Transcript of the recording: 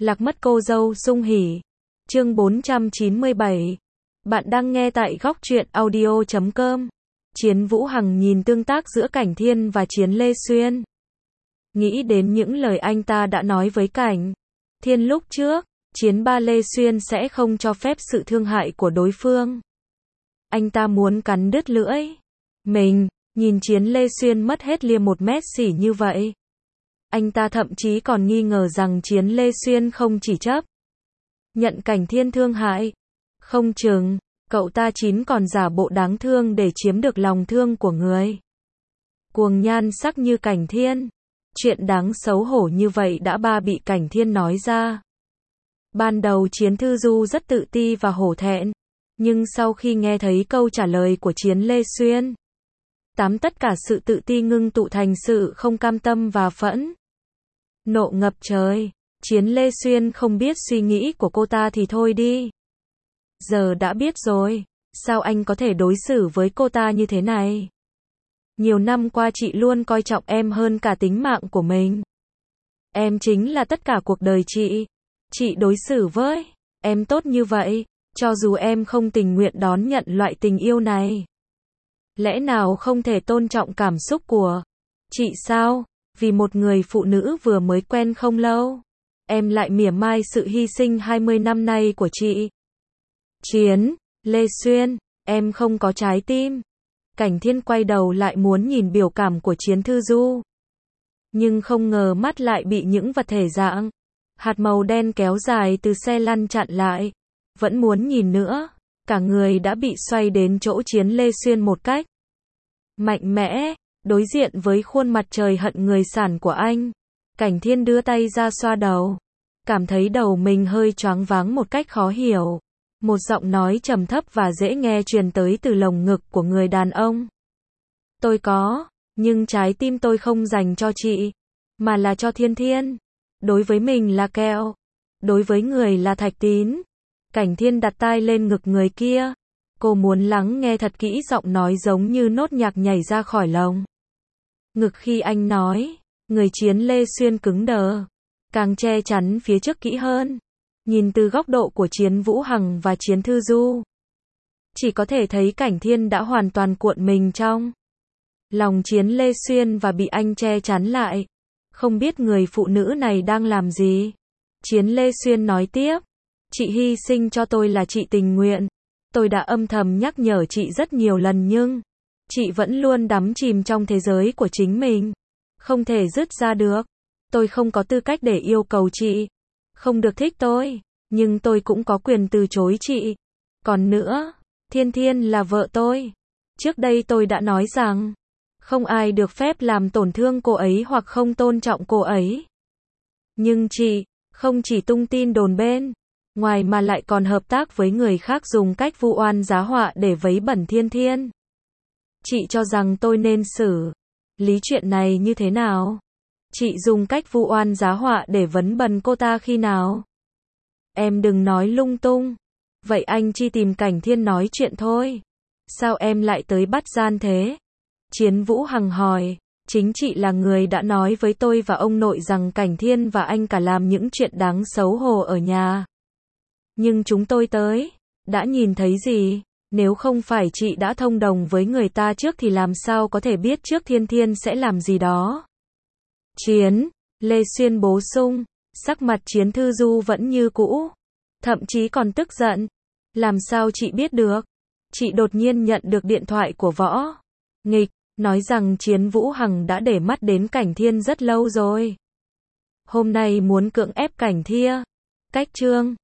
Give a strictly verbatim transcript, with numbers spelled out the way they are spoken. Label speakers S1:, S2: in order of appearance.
S1: Lạc mất cô dâu sung hỉ. Chương bốn trăm chín mươi bảy. Bạn đang nghe tại góc truyện audio chấm com. Chiến Vũ Hằng nhìn tương tác giữa Cảnh Thiên và Chiến Lê Xuyên. Nghĩ đến những lời anh ta đã nói với Cảnh Thiên lúc trước, Chiến ba Lê Xuyên sẽ không cho phép sự thương hại của đối phương. Anh ta muốn cắn đứt lưỡi mình, nhìn Chiến Lê Xuyên mất hết lia một mét xỉ như vậy. Anh ta thậm chí còn nghi ngờ rằng Chiến Lê Xuyên không chỉ chấp nhận Cảnh Thiên thương hại, không chừng cậu ta chín còn giả bộ đáng thương để chiếm được lòng thương của người cuồng nhan sắc như Cảnh Thiên. Chuyện đáng xấu hổ như vậy đã ba bị Cảnh Thiên nói ra. Ban đầu Chiến Thư Du rất tự ti và hổ thẹn, nhưng sau khi nghe thấy câu trả lời của Chiến Lê Xuyên, tám tất cả sự tự ti ngưng tụ thành sự không cam tâm và phẫn nộ ngập trời. Chiến Lê Xuyên không biết suy nghĩ của cô ta thì thôi đi. Giờ đã biết rồi, sao anh có thể đối xử với cô ta như thế này? Nhiều năm qua chị luôn coi trọng em hơn cả tính mạng của mình. Em chính là tất cả cuộc đời chị. Chị đối xử với em tốt như vậy, cho dù em không tình nguyện đón nhận loại tình yêu này. Lẽ nào không thể tôn trọng cảm xúc của chị sao? Vì một người phụ nữ vừa mới quen không lâu, em lại mỉa mai sự hy sinh hai mươi năm nay của chị. Chiến Lê Xuyên, em không có trái tim. Cảnh Thiên quay đầu lại muốn nhìn biểu cảm của Chiến Thư Du, nhưng không ngờ mắt lại bị những vật thể dạng hạt màu đen kéo dài từ xe lăn chặn lại. Vẫn muốn nhìn nữa, cả người đã bị xoay đến chỗ Chiến Lê Xuyên một cách mạnh mẽ. Đối diện với khuôn mặt trời hận người sản của anh, Cảnh Thiên đưa tay ra xoa đầu, cảm thấy đầu mình hơi choáng váng một cách khó hiểu. Một giọng nói trầm thấp và dễ nghe truyền tới từ lồng ngực của người đàn ông. Tôi có, nhưng trái tim tôi không dành cho chị, mà là cho Thiên Thiên. Đối với mình là kẹo, đối với người là thạch tín. Cảnh Thiên đặt tai lên ngực người kia. Cô muốn lắng nghe thật kỹ giọng nói giống như nốt nhạc nhảy ra khỏi lồng ngực khi anh nói. Người Chiến Lê Xuyên cứng đờ, càng che chắn phía trước kỹ hơn. Nhìn từ góc độ của Chiến Vũ Hằng và Chiến Thư Du, chỉ có thể thấy Cảnh Thiên đã hoàn toàn cuộn mình trong lòng Chiến Lê Xuyên và bị anh che chắn lại. Không biết người phụ nữ này đang làm gì. Chiến Lê Xuyên nói tiếp. Chị hy sinh cho tôi là chị tình nguyện. Tôi đã âm thầm nhắc nhở chị rất nhiều lần nhưng chị vẫn luôn đắm chìm trong thế giới của chính mình, không thể dứt ra được. Tôi không có tư cách để yêu cầu chị không được thích tôi, nhưng tôi cũng có quyền từ chối chị. Còn nữa, Thiên Thiên là vợ tôi. Trước đây tôi đã nói rằng không ai được phép làm tổn thương cô ấy hoặc không tôn trọng cô ấy. Nhưng chị không chỉ tung tin đồn bên ngoài mà lại còn hợp tác với người khác dùng cách vu oan giá họa để vấy bẩn Thiên Thiên. Chị cho rằng tôi nên xử lý chuyện này như thế nào? Chị dùng cách vu oan giá họa để vấn bẩn cô ta khi nào? Em đừng nói lung tung. Vậy anh chỉ tìm Cảnh Thiên nói chuyện thôi. Sao em lại tới bắt gian thế? Chiến Vũ Hằng hỏi. Chính chị là người đã nói với tôi và ông nội rằng Cảnh Thiên và anh cả làm những chuyện đáng xấu hổ ở nhà. Nhưng chúng tôi tới, đã nhìn thấy gì? Nếu không phải chị đã thông đồng với người ta trước thì làm sao có thể biết trước Thiên Thiên sẽ làm gì đó? Chiến Lê Xuyên bổ sung. Sắc mặt Chiến Thư Du vẫn như cũ, thậm chí còn tức giận. Làm sao chị biết được? Chị đột nhiên nhận được điện thoại của Võ Nghịch, nói rằng Chiến Vũ Hằng đã để mắt đến Cảnh Thiên rất lâu rồi. Hôm nay muốn cưỡng ép Cảnh Thia. Cách chương